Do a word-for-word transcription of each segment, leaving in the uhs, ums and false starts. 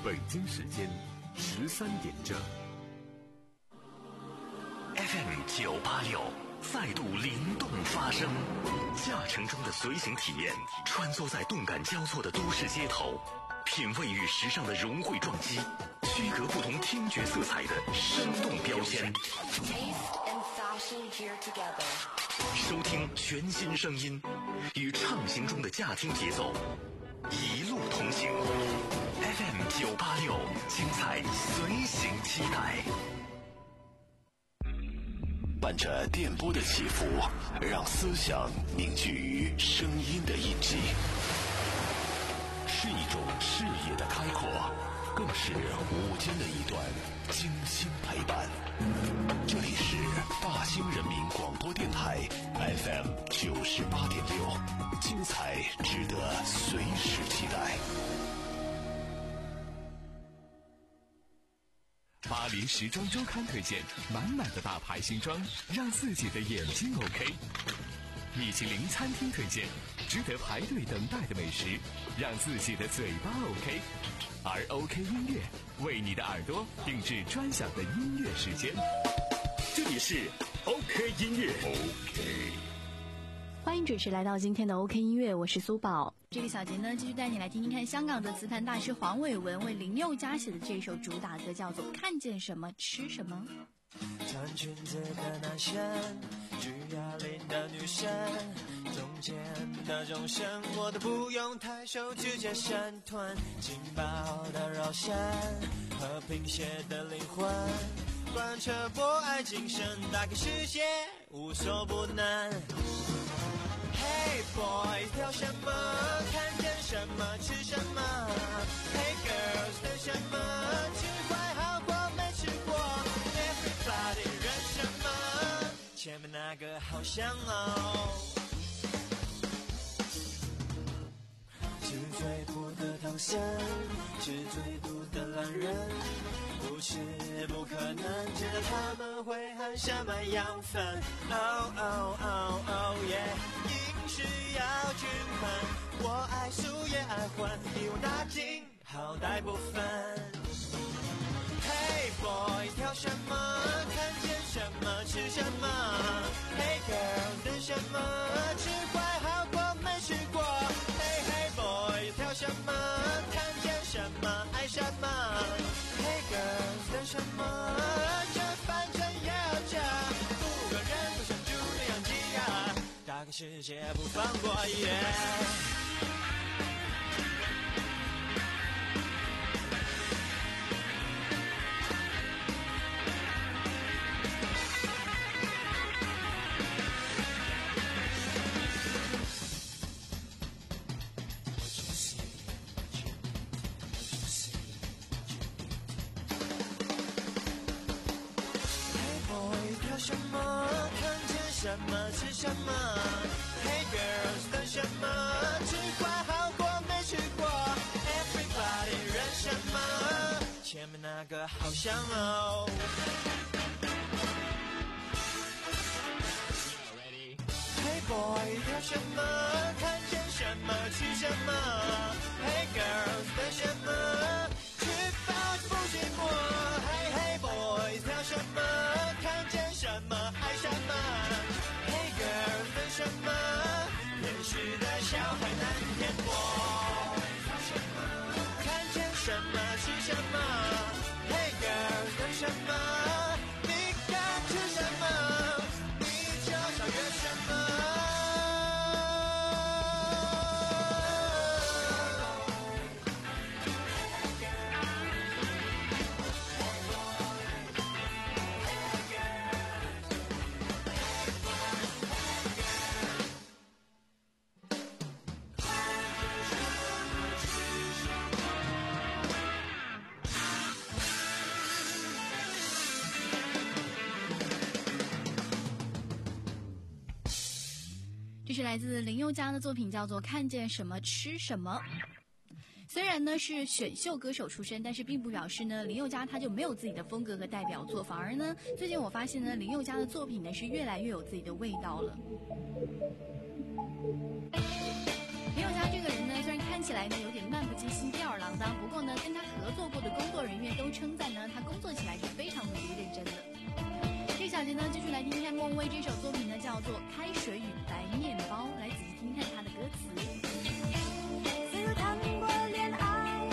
北京时间十三点整。 F M 九八六再度灵动发声，驾乘中的随行体验，穿梭在动感交错的都市街头，品味与时尚的融汇撞击，区隔不同听觉色彩的生动标签。收听全新声音，与畅行中的驾听节奏，一路同行。F M 九八六，精彩随行期待。伴着电波的起伏，让思想凝聚于声音的印记，是一种视野的开阔，更是午间的一段精心陪伴。这里是大兴人民广播电台 F M 九十八点六，精彩值得随时期待。 巴黎时装周刊推荐满满的大牌新装，让自己的眼睛 OK。米其林餐厅推荐值得排队等待的美食，让自己的嘴巴 OK。而 OK 音乐为你的耳朵定制专享的音乐时间。这里是 OK 音乐 OK。 欢迎准时来到今天的 OK 音乐，我是苏宝。这个小节呢，继续带你来听听看香港的词坛大师黄伟文为林宥嘉写的这首主打歌，叫做《看见什么吃什么》。 穿裙子的男生，举哑铃的女生，中间的钟声我都不用抬手直接闪团，劲爆的肉身和贫血的灵魂，贯彻博爱精神，打开世界无所不能。Hey boys， 挑什么？看见什么吃什么 ？Hey girls， 等什么？吃坏好过没吃过 ？Everybody， 忍什么？前面那个好香哦。吃最苦的唐僧，吃最毒的懒人，不吃不可能，知道他们会含什么养分 ？Oh oh oh oh yeah。是要均衡，我爱素也爱荤，一网打尽，好歹不分。Hey boy， 挑什么？看见什么吃什么 ？Hey girl， 等什么？吃坏好过没吃过。Hey hey boy， 挑什么？看见什么爱什么 ？Hey girl， 等什么？这反正也要加，不管人都像猪那样挤压。大个世界不放过耶、yeah 什么？看见什么吃什么 ？Hey girls， 等什么？吃坏好过没吃过 ？Everybody， 忍什么？前面那个好香哦。Hey boy， 挑什么？看见什么吃什么 ？Hey girls， 等什么？吃饱就不寂寞。Hey hey boys， 挑什么？看见什么爱什么 Hey girl， 等什么？厌世的小孩难填过。看见什么吃什么 Hey girl， 等什么？你敢吃什么？你就超越什么？ 这是来自林宥嘉的作品，叫做《看见什么吃什么》。虽然呢是选秀歌手出身，但是并不表示呢林宥嘉他就没有自己的风格和代表作，反而呢最近我发现呢林宥嘉的作品呢是越来越有自己的味道了。林宥嘉这个人呢虽然看起来呢有点漫不经心、吊儿郎当，不过呢跟他合作过的都称赞呢，他工作起来是非常努力认真的。这小节呢，继续来听听看孟薇这首作品呢，叫做《开水与白面包》，来仔细听听看他的歌词。 似乎谈过恋爱，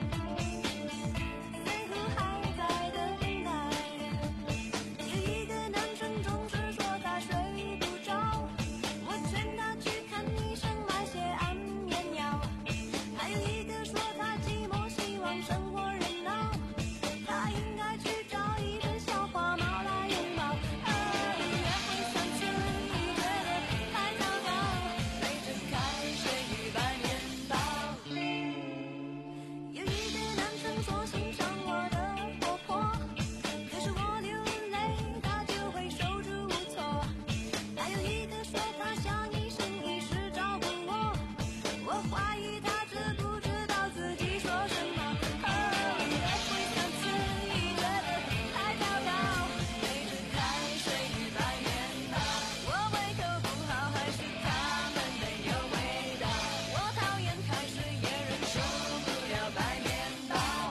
似乎还在等待。有一个男生总是说他睡不着，我劝他去看医生买些安眠药。还有一个说他寂寞，希望生活热闹，他应该去找一本小花猫来拥抱。哦，约会三次你觉得太糟糕，背着开水与白面包。有一个男生说欣赏我的活泼，可是我流泪他就会手足无措。还有一个说他像医生医师照顾我，我怀疑他知不知道自己说什么。哦，约会三次你觉得太糟糕，背着开水与白面包。我胃口不好还是他们没有味道，我讨厌开水也忍受不了白面包。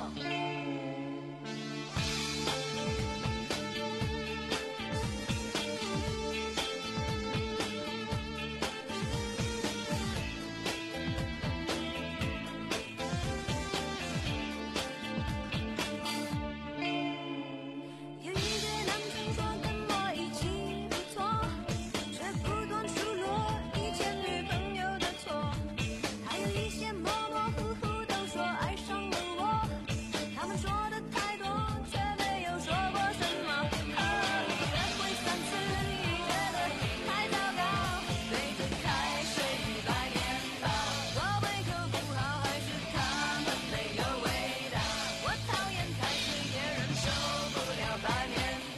有一个男生说跟我一起不错，却不断数落以前女朋友的错。还有一些模模糊糊都说爱上了我，他们说的太多，却没有说过什么。哦，约会三次你觉得太糟糕，背着开水与白面包。我胃口不好还是他们没有味道，我讨厌开水也忍受不了白面包。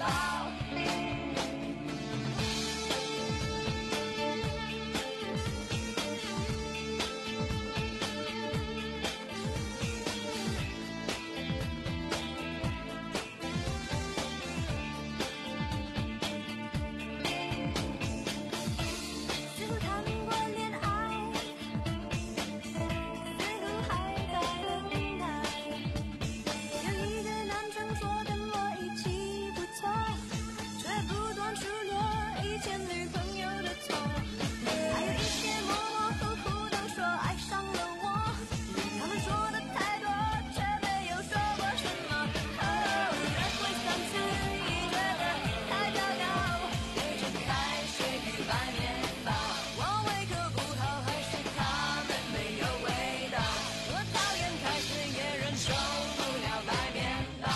似乎谈过恋爱，似乎还在等待。有一个男生说跟我一起不错，却不断数落以前女朋友的错。还有一些模模糊糊都说爱上了我，他们说的太多，却没有说过什么。哦，约会三次你觉得太糟糕，背着开水与白面包。我胃口不好还是他们没有味道，我讨厌开水也忍受不了白面包。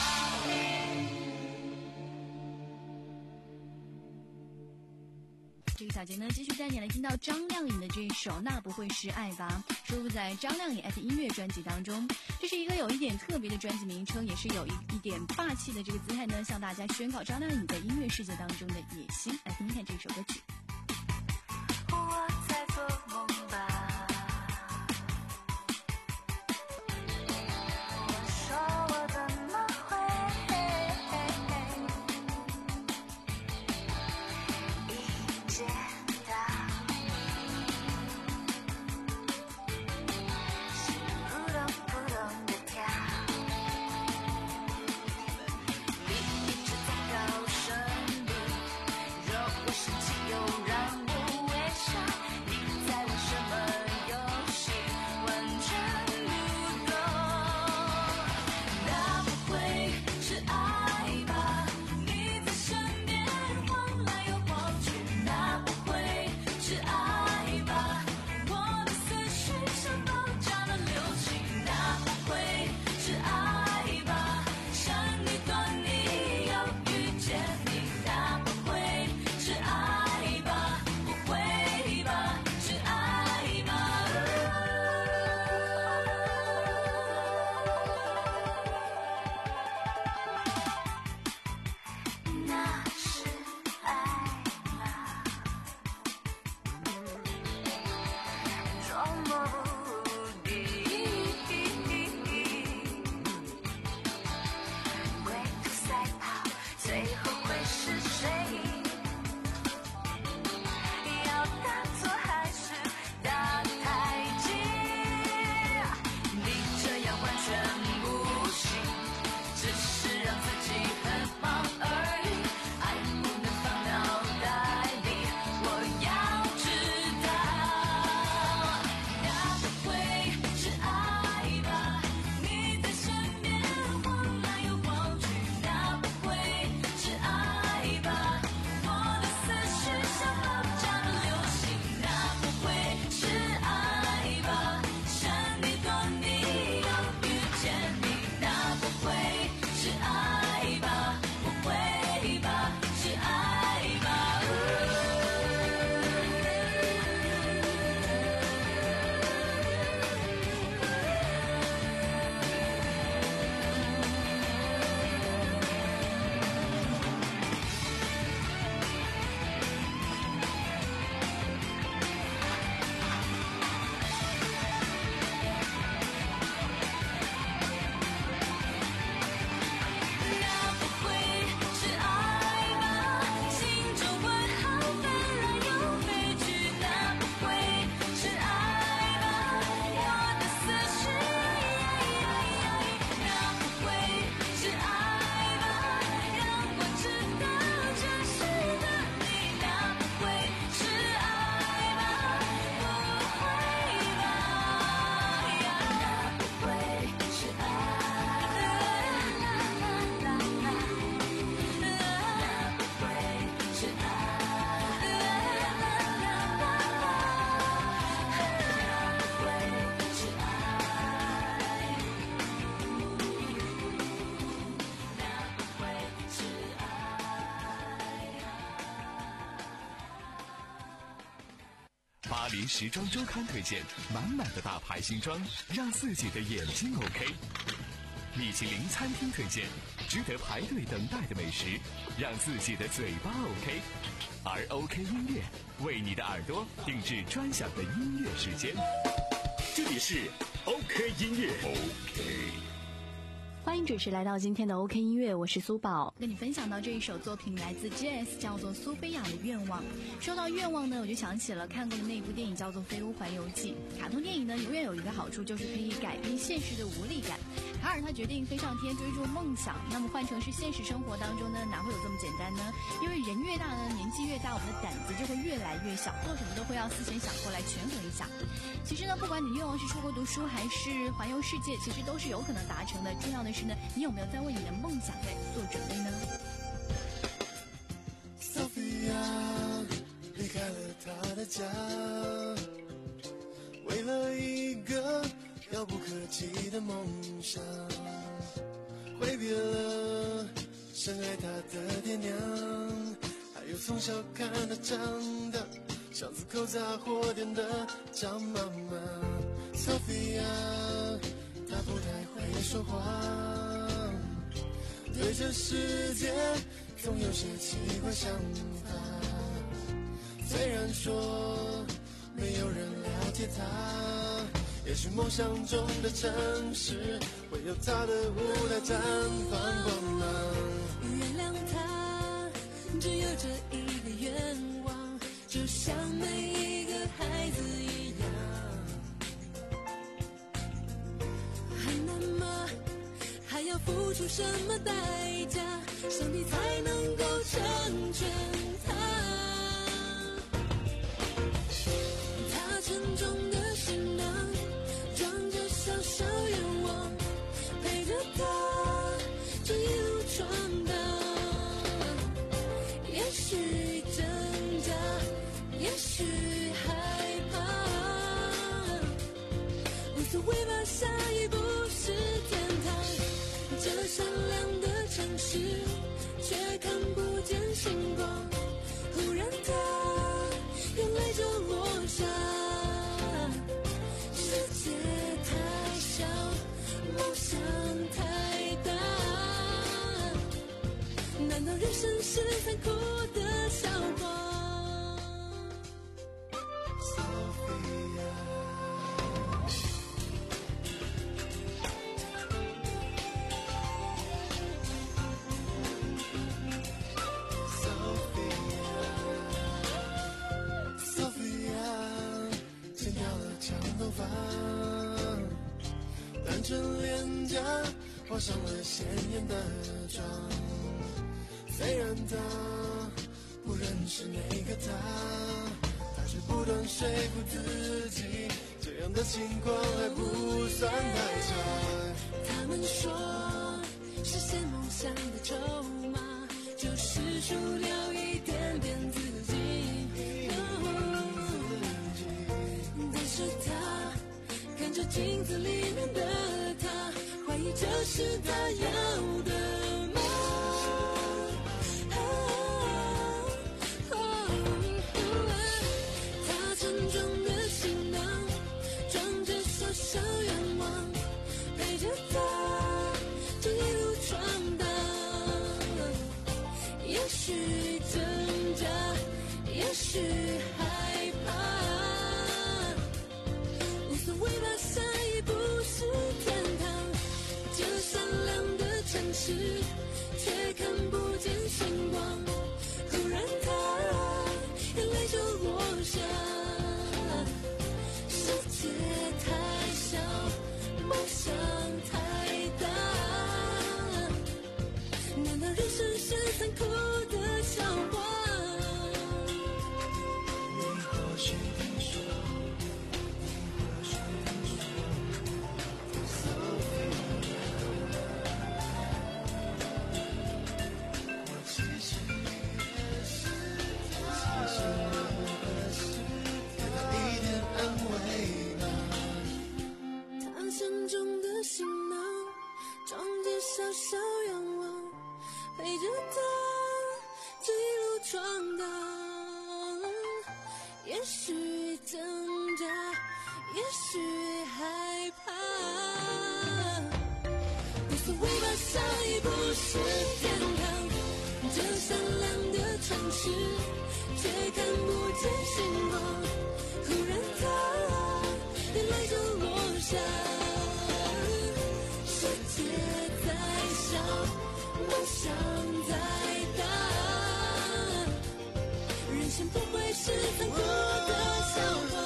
这个小节呢，继续带你来听到张靓颖的这一首《那不会是爱吧》，收录在张靓颖 at 音乐专辑当中。这是一个有一点特别的专辑名称，也是有一一点霸气的这个姿态呢，向大家宣告张靓颖在音乐世界当中的野心。来听听看这首歌曲。 我在做梦吧，我说我怎么会一见到，心扑通扑通的跳，你一直在高声里，若我生气又巴黎时装周刊推荐满满的大牌新装，让自己的眼睛 OK。米其林餐厅推荐值得排队等待的美食，让自己的嘴巴 OK。而 OK 音乐为你的耳朵定制专享的音乐时间。 这里是 OK 音乐 OK。 欢迎准时来到今天的 OK 音乐，我是苏宝，跟你分享到这一首作品来自 J S， 叫做苏菲亚的愿望。说到愿望呢，我就想起了看过的那部电影叫做《飞屋环游记》。卡通电影呢，永远有一个好处，就是可以改变现实的无力感。卡尔他决定飞上天追逐梦想，那么换成是现实生活当中呢，哪会有这么简单呢？因为人越大呢，年纪越大，我们的胆子就会越来越小，做什么都会要思前想后来权衡一下。其实呢，不管你愿望是出国读书还是环游世界，其实都是有可能达成的。重要的是呢，你有没有在为你的梦想在做准备呢？ Sophia 离开了她的家，为了一个遥不可及的梦想，挥别了深爱她的爹娘，还有从小看她长大巷子口杂货店的张妈妈。Sophia 她不太会说话，对这世界总有些奇怪想法，虽然说没有人了解她，也许梦想中的城市会有她的舞台绽放光芒。 原谅他只有这一个愿望，就像每一个孩子一样。很难吗？还要付出什么代价，上帝才能够成全他？他沉重的行囊装着小小愿望，陪着他这一路闯荡。也许挣扎，也许害怕，无所谓吧，下一步是天堂。这善良的城市却看不见星光，忽然他眼泪就落下。世界太小，梦想太大，难道人生是残酷的笑话？ 单纯脸颊画上了鲜艳的妆，虽然他不认识那个他，他却不断说服自己，这样的情况还不算太差。 他们说，实现梦想的筹码，就是除了一点点自己。但是他看着镜子里面的他，怀疑这是他要的吗？他沉重的行囊装着小小愿望，陪着他这一路闯荡。也许挣扎，也许害怕，无所谓吧，下一步是天堂。这善良的城市却看不见星光，忽然他眼泪就落下。世界太小，梦想太大，难道人生是残酷的笑话？ 你或许听说，你或许听说 Sophia 我其实也是他，其实也是给他一点安慰吧。 他沉重的行囊装着小小愿望，陪着他这一路闯荡。也许挣也许害怕。无所谓吧，下一步是天堂，这善良的城市却看不见星光。忽然它眼泪就落下，世界在小，梦想在大，人生不会是残酷的笑话。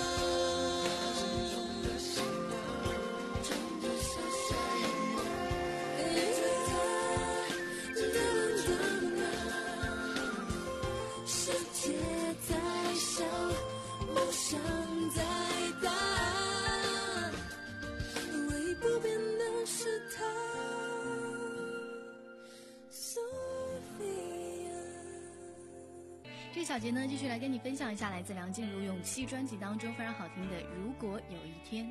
世界在小，梦想在大，唯一不变的是他。 这个小节呢，继续来跟你分享一下来自梁静茹《勇气》专辑当中非常好听的《如果有一天》。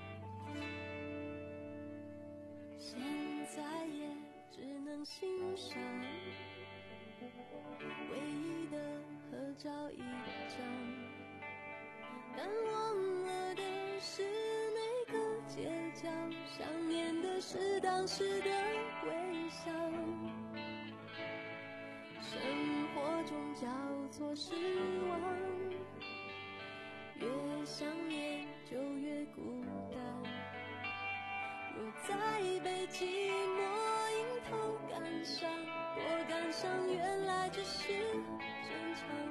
现在也只能欣赏唯一的合照一张，但忘了的是每个街角，想念的是当时的微笑。生活中交错失望，越想念就越孤单。若再被寂寞迎头赶上，我赶上原来只是正常。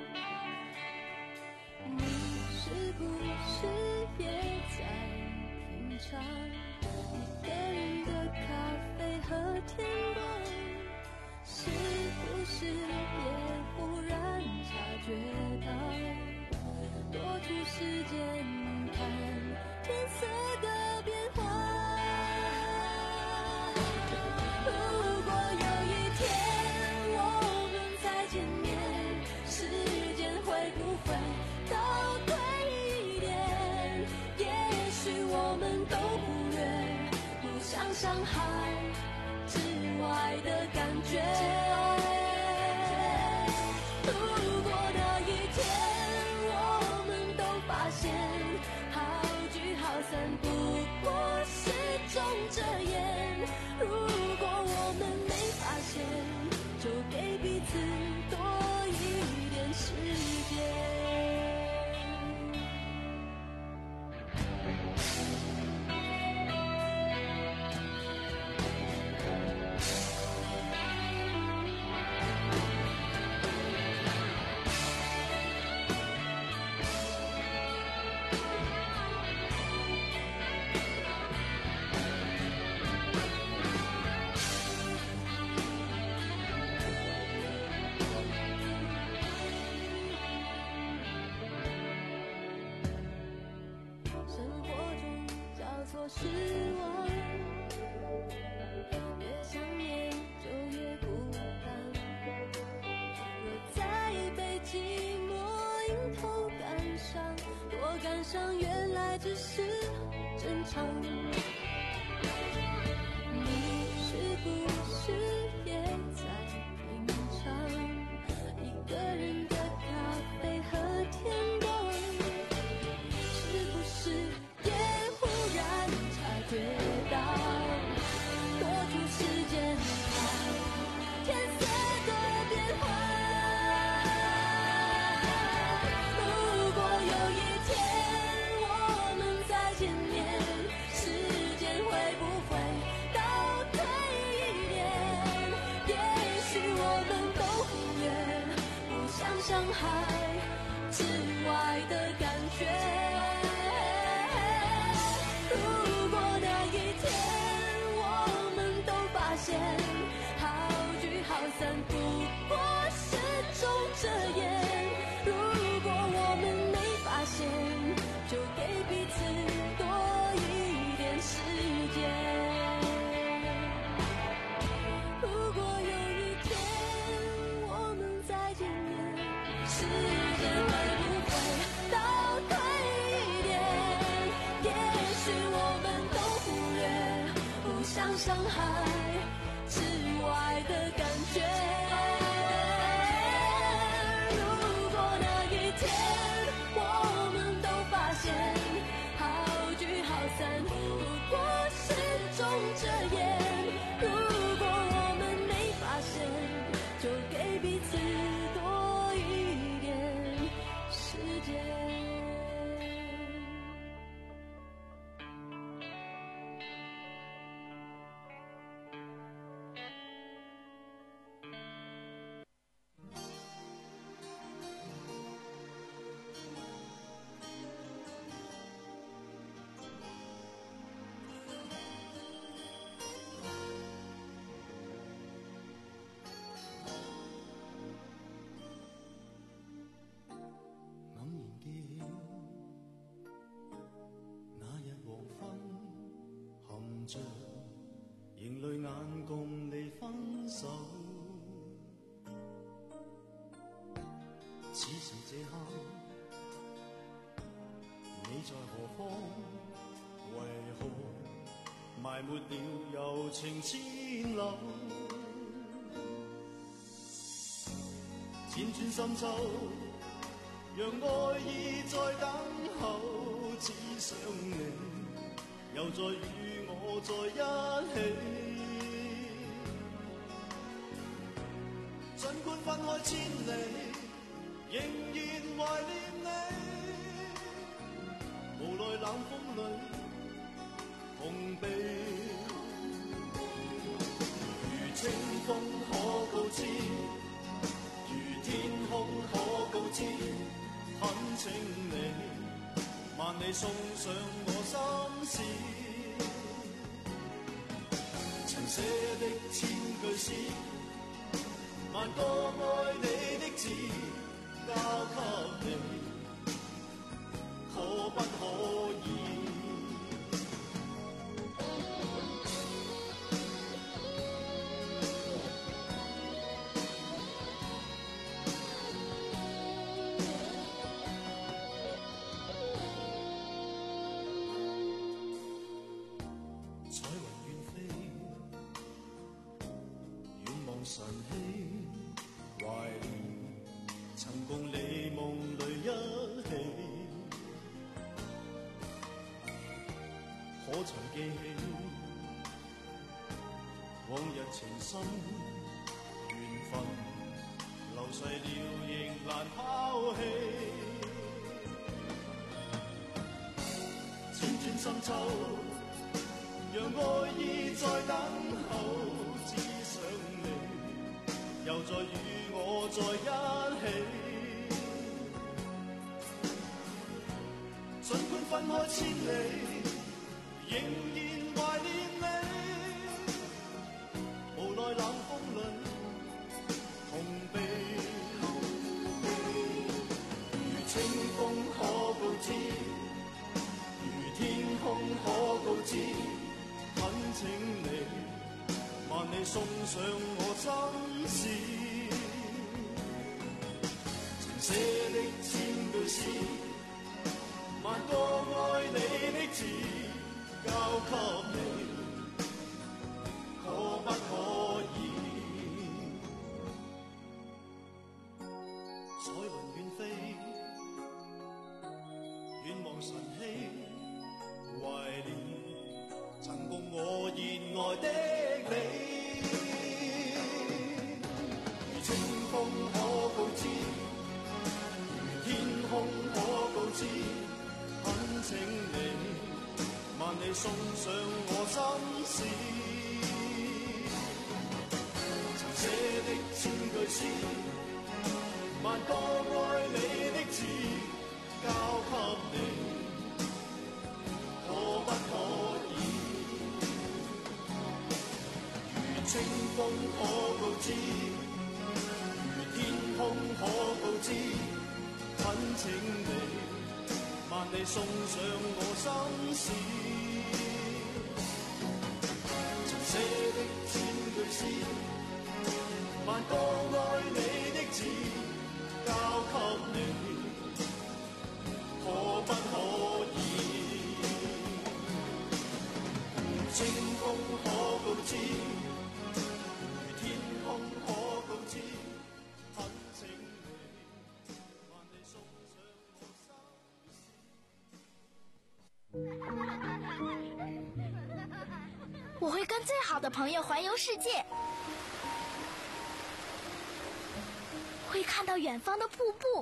你是不是也在品尝一个人的咖啡和天光？是不是也忽然察觉到，多出时间看天色的变化？如果有一天我们再见面，时间会不会倒退一点？也许我们都忽略互相伤害之外的感觉。如果那一天我们都发现好聚好散不过是种遮掩，如果我们没发现，就给彼此多一点时间。失望，越想念就越孤单。若再被寂寞迎头赶上，多赶上原来只是正常。你是不是也在品尝一个人的咖啡和天光？是不是也忽然察觉到，多出时间看天色的变化？如果有一天我们再见面，时间会不会倒退一点？也许我们都忽略互相伤害之外的感觉。好聚好散不过是种遮掩，如果我们没发现，就给彼此多一点时间。如果有一天我们再见面，时间会不会倒退一点？也许我们都忽略互相伤害之外的感觉。如果那一天我们都发现好淚眼共你分手。此時這刻，你在何方？為何埋沒了柔情千縷？輾轉深秋，讓愛意在等候，只想你又再與我在一起。儘管分開千里，仍然懷念你。無奈冷風裏痛悲，如清風可告知，如天空可告知，懇請你萬里送上我心事。曾寫的千句詩，萬個愛你的字，交給你，可不可以？彩雲遠飛，遠望晨曦，懷念曾共你夢裏一起，可曾記起往日情深緣分，流逝了仍難拋棄。輾轉深秋，讓愛意在等候，只想你又再與我在一起。儘管分開千里，仍然懷念你。無奈冷風裏痛悲，如清風可告知，如天空可告知，懇請你萬里送上我心事。曾寫的千句詩，萬個愛你的字，交給你，可不可以？彩雲遠飛，遠望晨曦，懷念曾共我熱愛的你。如清風可告知，如天空可告知，懇請你萬里送上我心事。曾寫的千句詩，萬個愛你的字，交給你，可不可以？如清風可告知，如天空可告知，懇請你萬里送上我心事。曾寫的千句詩，萬個愛你的字，交給你，可不可以？如清風可告知，如天空可告知，懇請你萬里送上我心事。 我会跟最好的朋友环游世界，会看到远方的瀑布，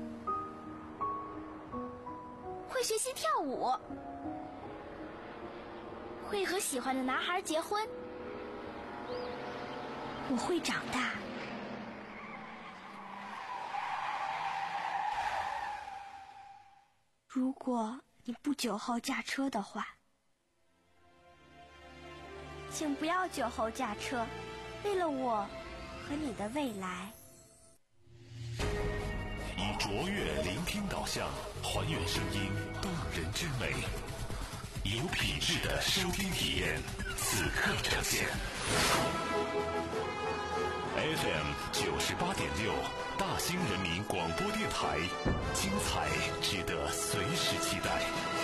会学习跳舞，会和喜欢的男孩结婚。我会长大。如果你不酒后驾车的话，请不要酒后驾车，为了我和你的未来。 以卓越聆听导向，还原声音动人之美。 有品质的收听体验，此刻呈现。F M 九十八点六，大兴人民广播电台，精彩值得随时期待。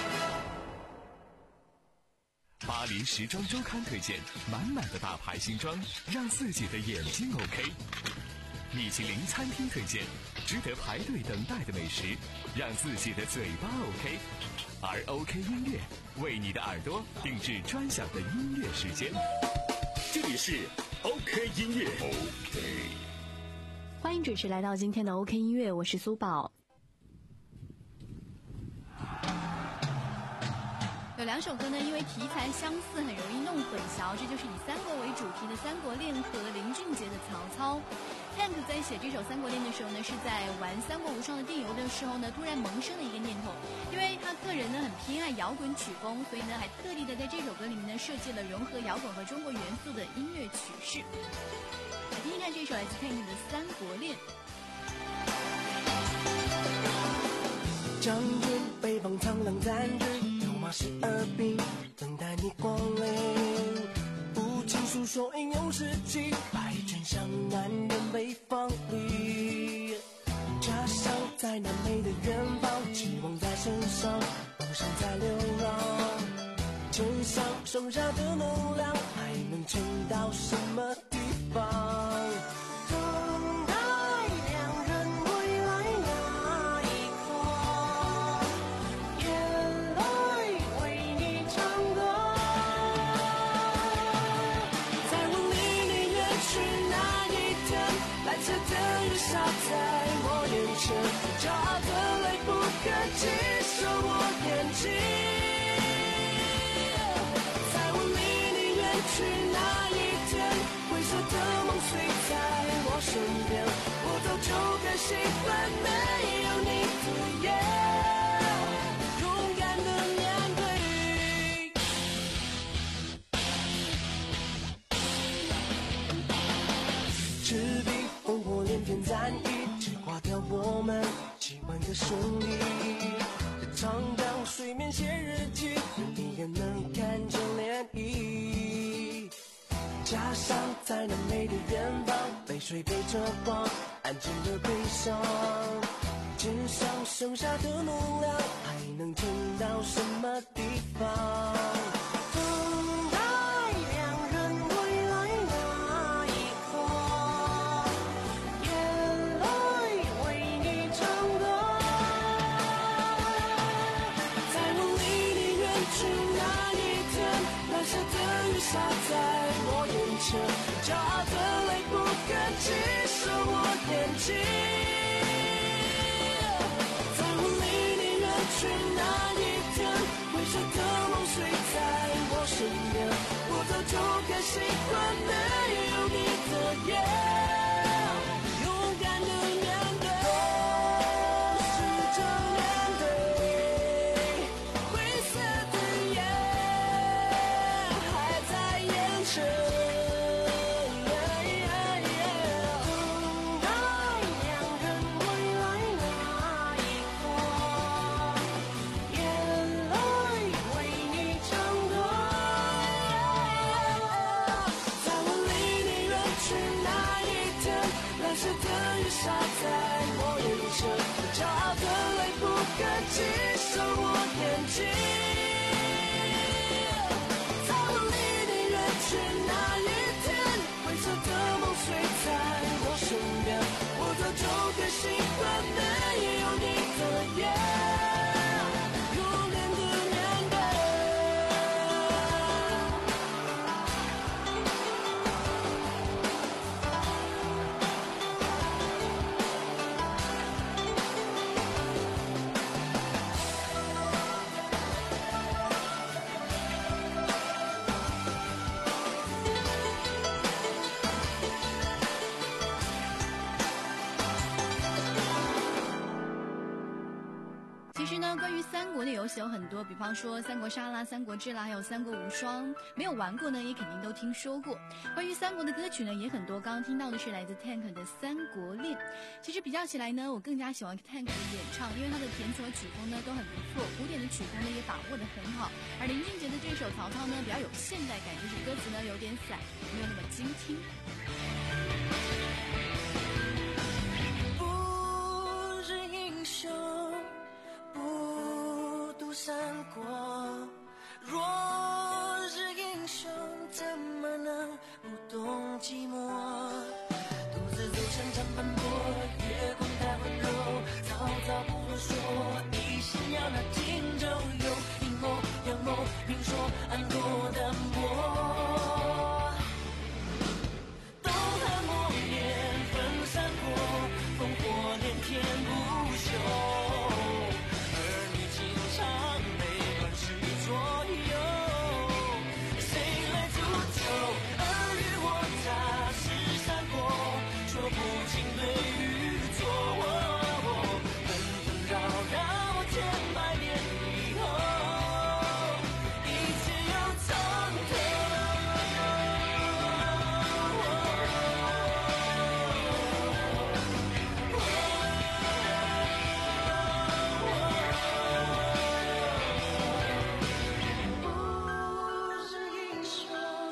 巴黎时装周刊推荐，满满的大牌新装，让自己的眼睛 OK。米其林餐厅推荐，值得排队等待的美食，让自己的嘴巴 OK。而 OK 音乐为你的耳朵定制专享的音乐时间。 这里是 OK 音乐 OK。 欢迎准时来到今天的 OK 音乐，我是苏宝。有两首歌呢，因为题材相似，很容易弄混淆。这就是以三国为主题的《三国恋》和林俊杰的《曹操》。Hank 在写这首《三国恋》的时候呢，是在玩《三国无双》的电游的时候呢，突然萌生了一个念头，因为他个人呢很偏爱摇滚曲风，所以呢还特地的在这首歌里面呢设计了融合摇滚和中国元素的音乐曲式。来听听看这首来自 Hank 的《三国恋》。 将军北方苍狼占据，有马十二兵等待你光临。不尽诉说英勇事迹，百军向南人北方里。家乡在南美的远方，期望在身上，梦想在流浪。肩上剩下的能量，还能撑到什么地方？在我眼前，骄傲的泪不可及，守我眼睛。在我离你远去那一天，灰色的梦随在我身边，我早就该习惯没有你的夜，勇敢的面对。赤壁烽火连天战役，只挂掉我们几万个兄弟。长江水面写日记，人一眼能看见涟漪。家乡在南美的远方，泪水陪着光，安静的悲伤。肩上剩下的能量，还能撑到什么地方？洒在我眼前，骄傲的泪不可及，守我眼睛。在我离你远去那一天，灰色的梦随在我身边，我早就该习惯没有你的夜，勇敢的面对，试着面对灰色的夜。洒在我眼前，骄傲的泪不可及，守我眼睛。在我离你远去那一天，灰色的梦随在我身边，我早就该习惯没有你的夜，勇敢的面对。 国的游戏有很多，比方说三国杀啦、三国志啦，还有三国无双，没有玩过呢也肯定都听说过。关于三国的歌曲呢也很多，刚刚听到的是来自 Tank 的《三国恋》。其实比较起来呢，我更加喜欢 Tank 的演唱，因为他的填词和曲风呢都很不错，古典的曲风呢也把握得很好。而林俊杰的这首《曹操》呢比较有现代感，就是歌词呢有点散，没有那么精听。 不是英雄，不读三国。若是英雄，怎么能不懂寂寞？独自走向长坂坡，月光太温柔，曹操不啰嗦，一心要拿荆州。有阴谋阳谋，明说暗夺的魔。东汉末年分三国，烽火连天不休，儿女情长悲乱世左右。谁来煮酒？尔虞我诈是三国，说不清对与错。纷纷扰扰千百年以后，一切又从头。不是英雄，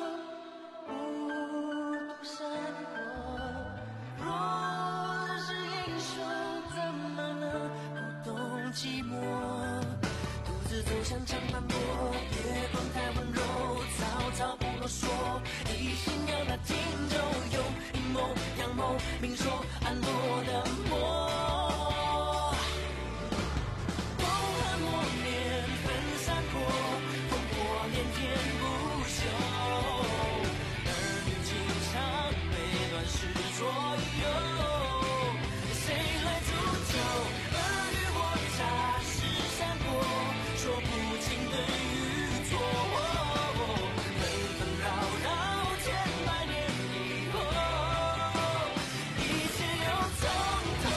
不读三国。若是英雄，怎么能不懂寂寞？独自走向长坂坡，月光太温柔，曹操不啰嗦，一心要拿荆州。有阴谋阳谋，明说暗夺的魔。东汉末年分三国，烽火连天不休，儿女情长悲乱世左右。谁来煮酒？尔虞我诈是三国，说不清对与错。纷纷扰扰千百年以后，一切又从头。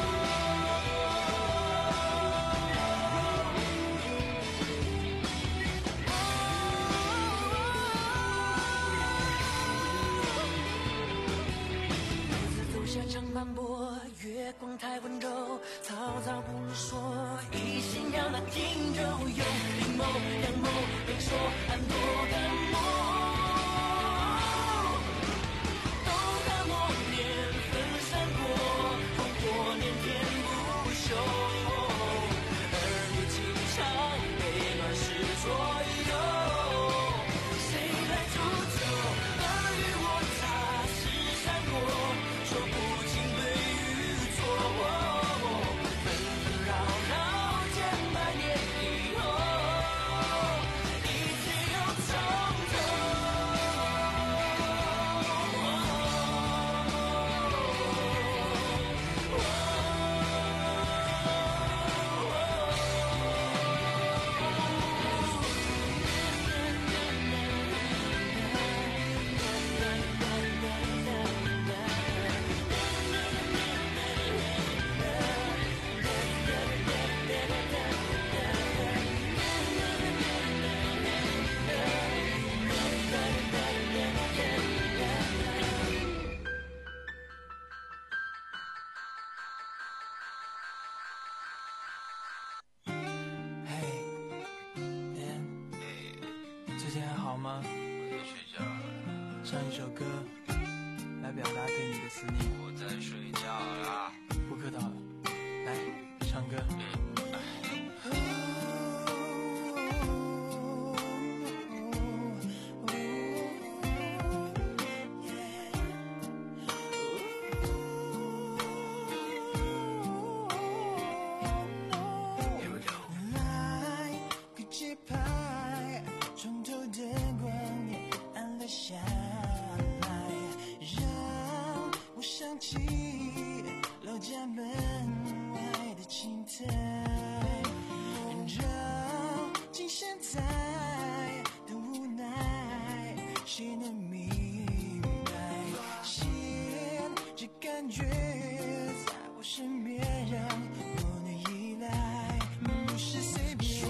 独自走下长坂坡，月光太温柔，曹操不啰嗦，一心要拿荆州。有阴谋阳谋，明说暗夺的魔。东汉末年分三国，烽火连天不休，儿女情长悲乱世左右。谁来煮酒？尔虞我诈是三国，说不清对与错。纷纷扰扰千百年以后，一切又从头。嘿，Ben，最近还好吗？ 我在睡觉了， 唱一首歌来表达对你的思念。 我在睡觉啦。 不客套了，来唱歌。来个节拍，床头灯光也暗了下来，让我想起老家门外的青苔，让近现在的无奈，谁能明白？现这感觉在我身边，让我能依赖，不是随便。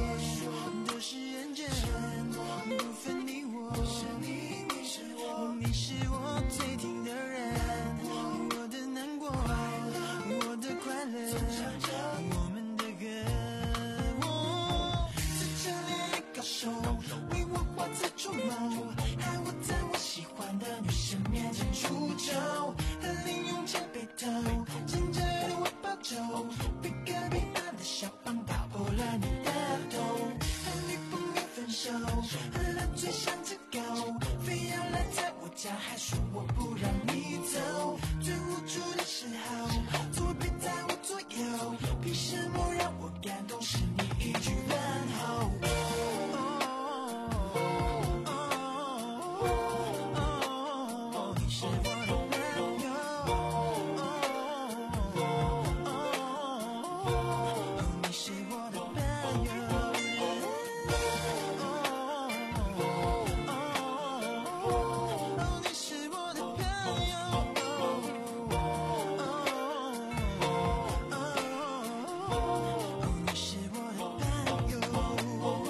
最听的人，我的难过，我的快乐，我们的歌。我自称恋爱高手，为我花自出谋，害我在我喜欢的女生面前出糗，他利用肩背头，牵着我抱走，被隔壁班的小胖打破了你的头，和女朋友分手，喝了醉像只狗，非要赖在我家，还说我不让你走，最无助的时候，左边在我左右，凭什么让我感动？是你一句问候。你是我的朋友，你是我的朋友。你是我的朋友，你是我的朋友，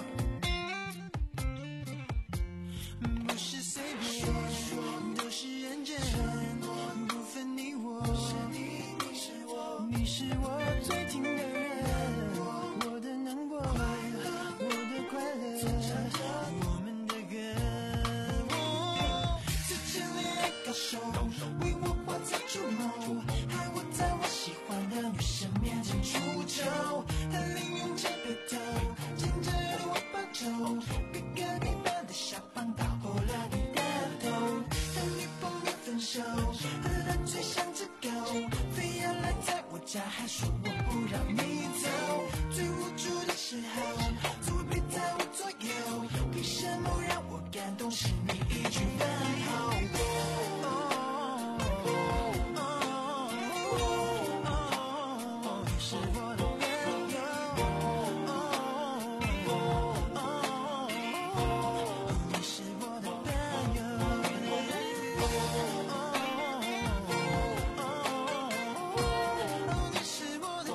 不是随便，都是认真，不分你我，你是我最听的人，我的难过，我的快乐，我们的歌。我自称恋爱高手，为我花自出谋，害我在我喜欢的女生面前出糗，他利用肩背头，牵着我抱走，被隔壁班的小胖打破了你的头，和女朋友分手，喝了醉像只狗，非要赖在我家，还说我不让你走，最无助的时候，左边在我左右，凭什么让我感动？是你一句问候。你是我的朋友，你是我的朋友，你是我的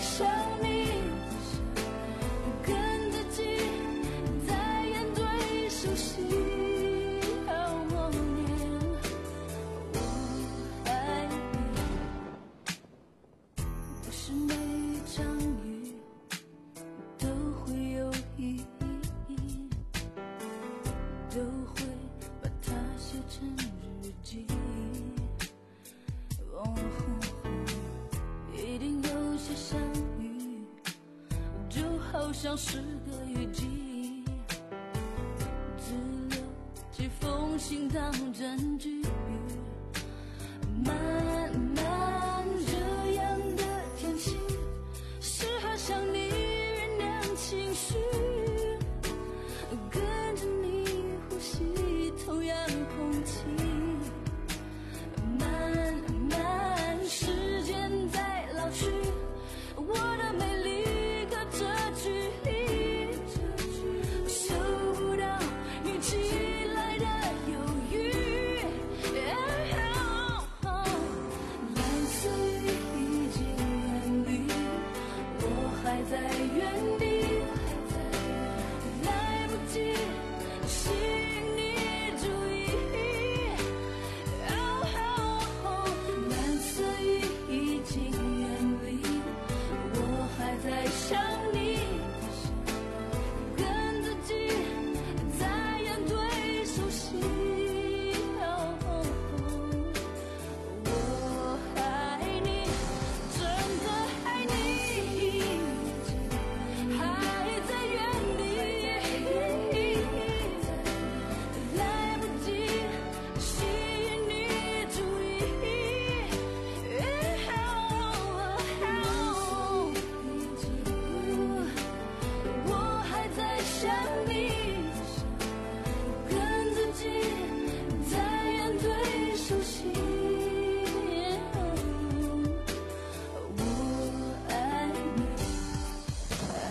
想你，跟自己在演对手戏。好默念，我爱你。不是每一场雨都会有意义，都会把它写成日记。哦，一定有些相遇，就好像是个雨季，只留几封信当证据。慢慢这样的天气，适合想你酝酿情绪，跟着你呼吸同样空气。慢慢时间在老去，我的美丽隔着距离，收不到你寄来的犹豫。蓝色雨已经远离，我还在原地，来不及吸引你注意。蓝色雨已经远离，我还在想你，跟自己在演对手戏。我爱你，真的爱你，还在原地，来不及吸引你注意。我还在想你，跟自己在演对手戏。我爱你，爱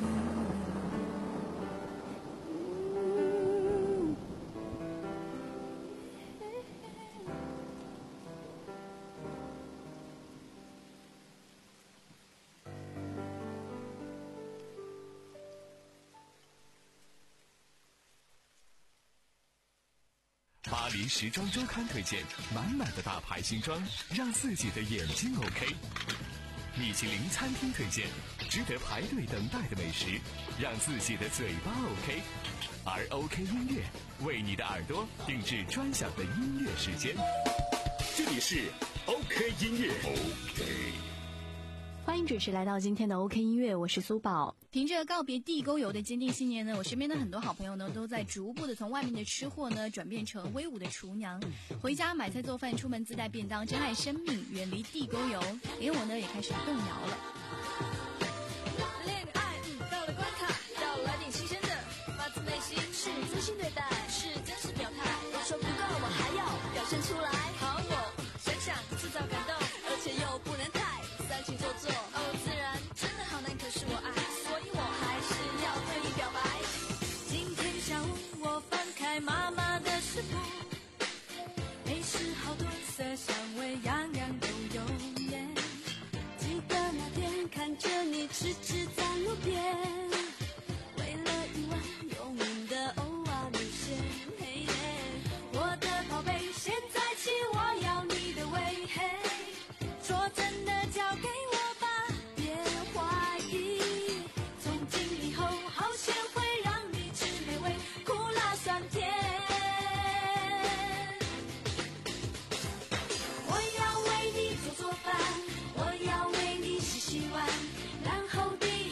巴黎时装周刊推荐满满的大牌新装，让自己的眼睛 OK。米其林餐厅推荐值得排队等待的美食，让自己的嘴巴 OK。而 OK 音乐为你的耳朵定制专享的音乐时间。这里是 OK 音乐 OK。 欢迎准时来到今天的 OK 音乐，我是苏宝。凭着告别地沟油的坚定信念呢，我身边的很多好朋友呢，都在逐步的从外面的吃货呢，转变成威武的厨娘。回家买菜做饭，出门自带便当，珍爱生命，远离地沟油。连我呢，也开始动摇了。 恋爱，嗯，到了关卡，要来点新鲜的，发自内心是真心对待，是真实表态。我说不够，我还要表现出来。好，我想想制造感动，而且又不能太煽情做作。哦，自然真的好难，可是我爱，所以我还是要对你表白。今天下午我翻开妈妈的食谱，美食好多色香味，样样都有耶。记得那天看着你痴痴在路边，为了一碗有名的欧啊米线，嘿耶，我的宝贝，现在起我要你的胃，嘿，说真的交给我吧，别怀疑，从今以后好咸会让你吃美味，苦辣酸甜。我要为你做做饭，我要为你洗洗碗，然后第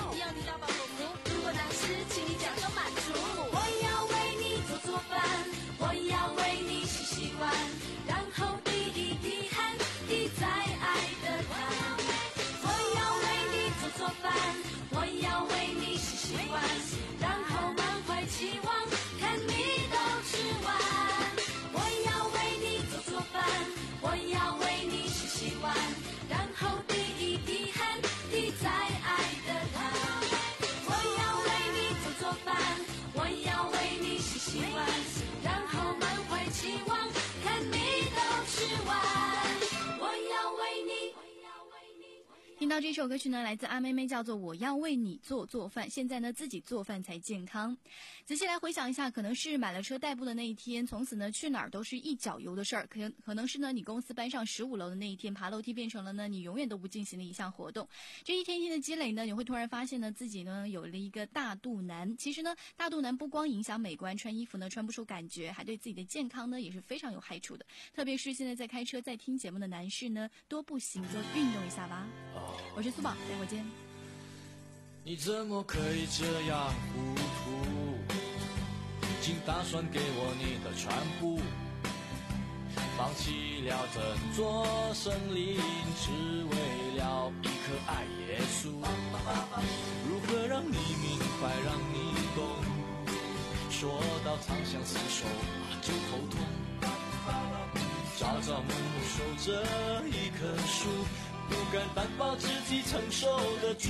一样的要把我扶。如果难事，请你假装满足。我要为你做做饭，我要为你洗洗碗，然后滴一滴汗滴在爱的汤。我要为你做做饭，我要为你洗洗碗，然后满怀期望看你都吃完。我要为你做做饭，我要为你洗洗碗，然后滴一滴汗滴在爱的汤。我要为你做做饭，我要为你洗洗碗，然后满怀期望看你都吃完。我要为你。 听到这首歌曲呢，来自阿妹妹，叫做《我要为你做做饭》。现在呢，自己做饭才健康。仔细来回想一下，可能是买了车代步的那一天，从此呢去哪儿都是一脚油的事儿。可能可能是呢你公司搬上十五楼的那一天，爬楼梯变成了呢你永远都不进行的一项活动。这一天一天的积累呢，你会突然发现呢自己呢有了一个大肚腩。其实呢，大肚腩不光影响美观，穿衣服呢穿不出感觉，还对自己的健康呢也是非常有害处的。特别是现在在开车在听节目的男士呢，多步行就运动一下吧。我是苏宝，待会儿见。 你怎么可以这样糊涂？竟打算给我你的全部，放弃了整座森林，只为了一颗爱耶稣。如何让你明白，让你懂？说到长相厮守就头痛。朝朝暮暮守着一棵树，不敢担保自己承受得住。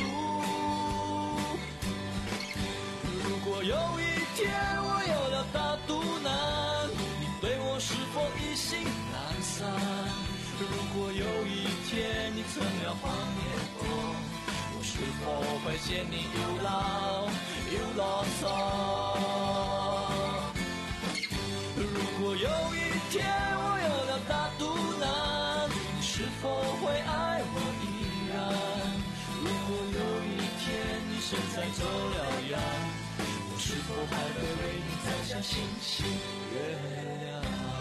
如果有一天我有了大肚腩，你对我是否一心难散？如果有一天你成了黄脸婆，我是否会嫌你又老又啰嗦？如果有一天我有了大肚腩，你是否会爱我依然？如果有一天你身材走了样，我是否还会为你摘下星星月亮？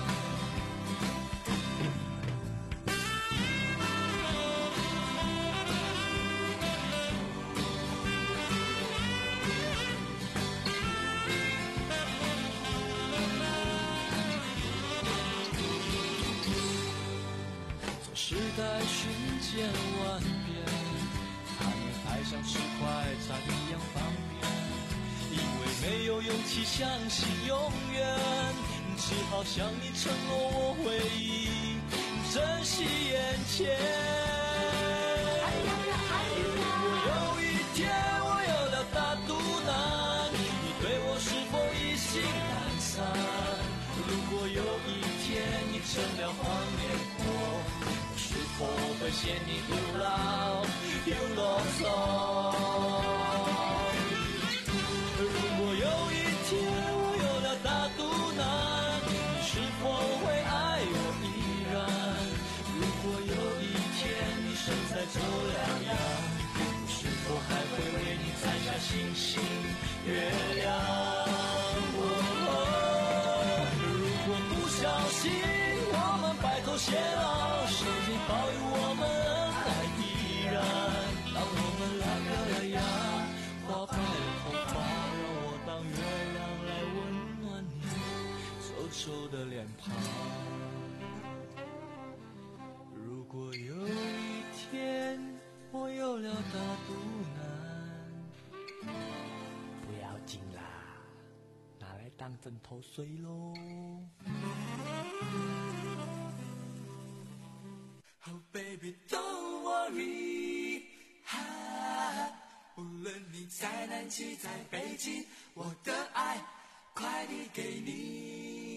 时代瞬间万变，他们爱像吃快餐一样方便，因为没有勇气相信永远，只好向你承诺我会珍惜眼前。如果有一天我有了大肚腩，你对我是否一心难散？如果有一天你成了黄脸婆，是否会嫌你又老又啰嗦？如果有一天我有了大肚腩，你是否会爱我依然？如果有一天你身材走了样，我是否还会为你摘下星星月亮？哦，如果不小心我们白头偕老，谁保佑我们恩爱依然？当我们老了呀，花白了头发，让我当月亮来温暖你皱皱的脸庞。如果有一天我有了大肚腩，不要紧啦，拿来当枕头睡咯。Oh baby don't worry， 哈，无论你在南极在北极，我的爱快递给你。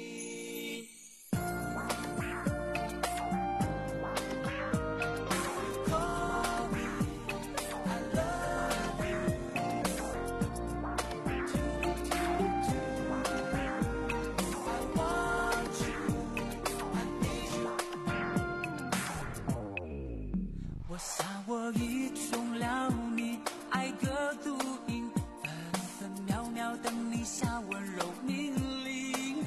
我已中了你爱的毒瘾，分分秒秒等你下温柔命令。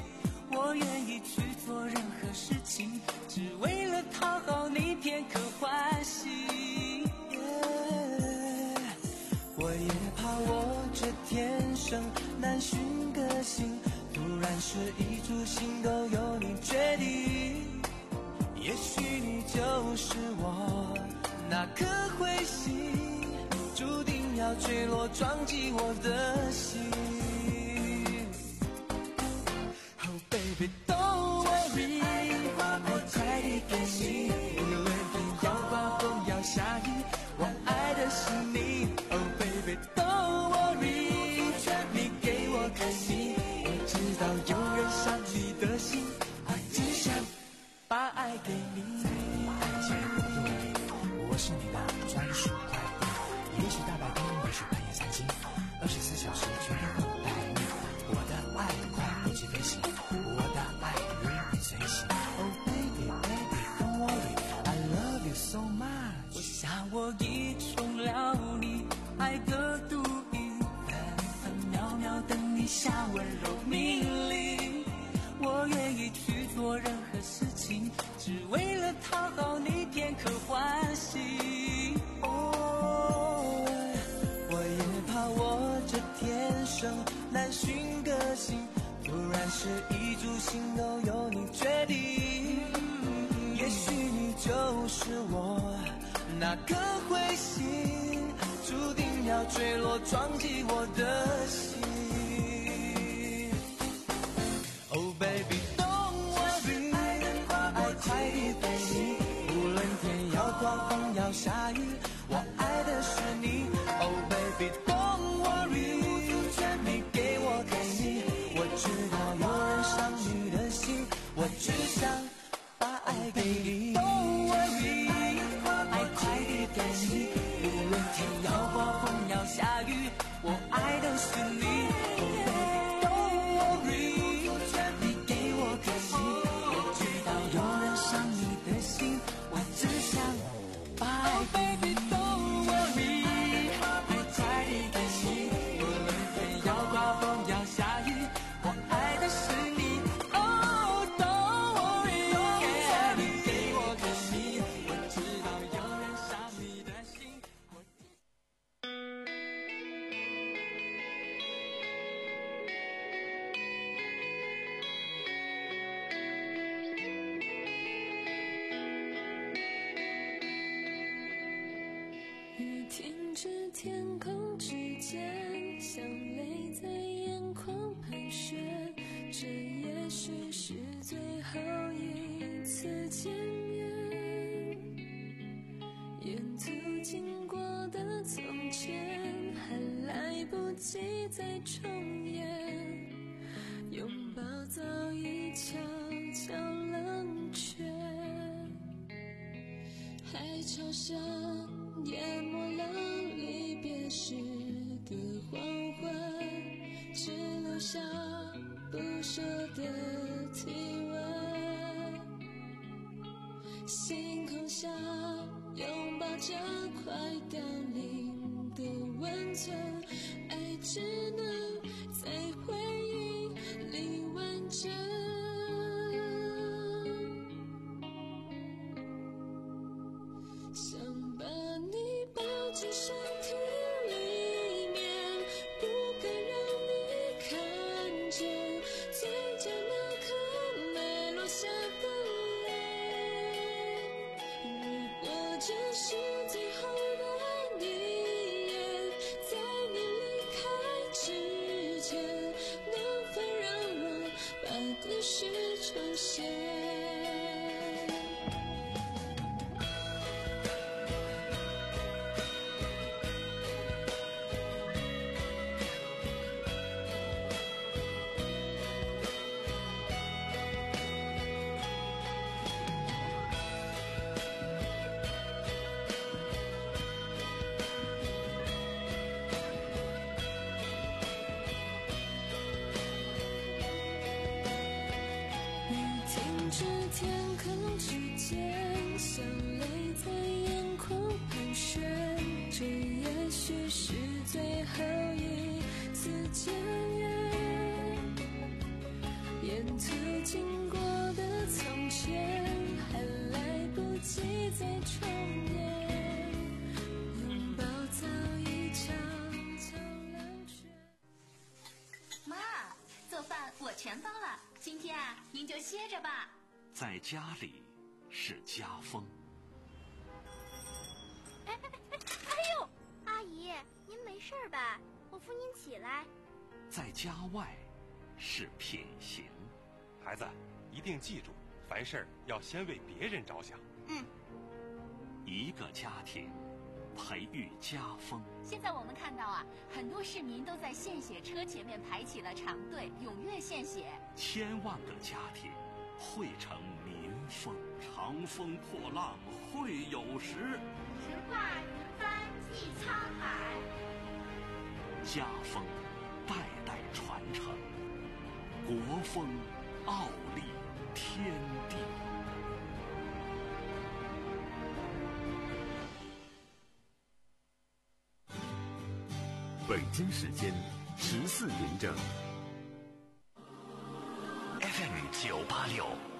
我也怕我这天生难寻个性，突然是一株心都由你决定。也许你就是我那颗彗星，注定要坠落撞击我的心。 Oh baby don't worry， 我快递给你，无论天要刮风要下雨，我爱的是你。Oh baby don't worry， 你给我个心，我知道有人伤你的心，我只想把爱给你。 爱情不用理，我是你的专属快递，也许大白天，也许半夜三更，二十四小时全天候待你。我的爱快不及飞行，我的爱如影随形。Oh baby baby don't worry I love you so much。 我想我已中了你爱的毒瘾，分分秒秒等你下温柔命令。我愿意去做任何事情，只为了讨好你片刻欢喜。 哦，我也怕我这天生难寻个性，突然是一株心都由你决定。也许你就是我那颗彗星，注定要坠落撞击我的心。Oh baby don't worry， 爱快递给你，无论天要刮风要下雨，我爱的是你。Oh baby don't worry， 你给我个心，我知道有人伤你的心，我只想把爱给你。 Don't worry， 爱快递给你，无论天要刮风要下雨，我爱的是你。Oh baby don't worry， 你给我个心，我知道有人伤你的心，我只想把爱给你。Don't worry， 爱快递给你，无论天要刮风要下雨，我爱的是你。Oh don't worry， 你给我个心，我知道有人伤你的心，我雨停止，天空之间，像泪在眼眶盘旋。这也许是最后一次见面。沿途经过的从前，还来不及再重演。拥抱早已悄悄冷却。海潮声淹没了离别时的黄昏，只留下不舍的体温。星空下拥抱着快凋零的温存，爱只能在回忆里完整。想把你抱进身体里面，不敢让你看见嘴角那颗没落下的泪。如果这是最后的一眼，在你离开之前，能否让我把故事重写？天空之间，像泪在眼眶盘旋。这也许是最后一次见面。沿途经过的从前，还来不及再重演。拥抱早已悄您就歇着吧。 在家里是家风。 哎哎哎哎呦，阿姨，您没事吧？我扶您起来。 在家外是品行。 孩子，一定记住，凡事要先为别人着想。 嗯。 一个家庭培育家风。 现在我们看到啊，很多市民都在献血车前面排起了长队，踊跃献血。 千万个家庭汇成民风，长风破浪会有时， 直挂云帆济沧海。 家风代代传承，国风傲立天地。 北京时间十四点整。 F M 九八六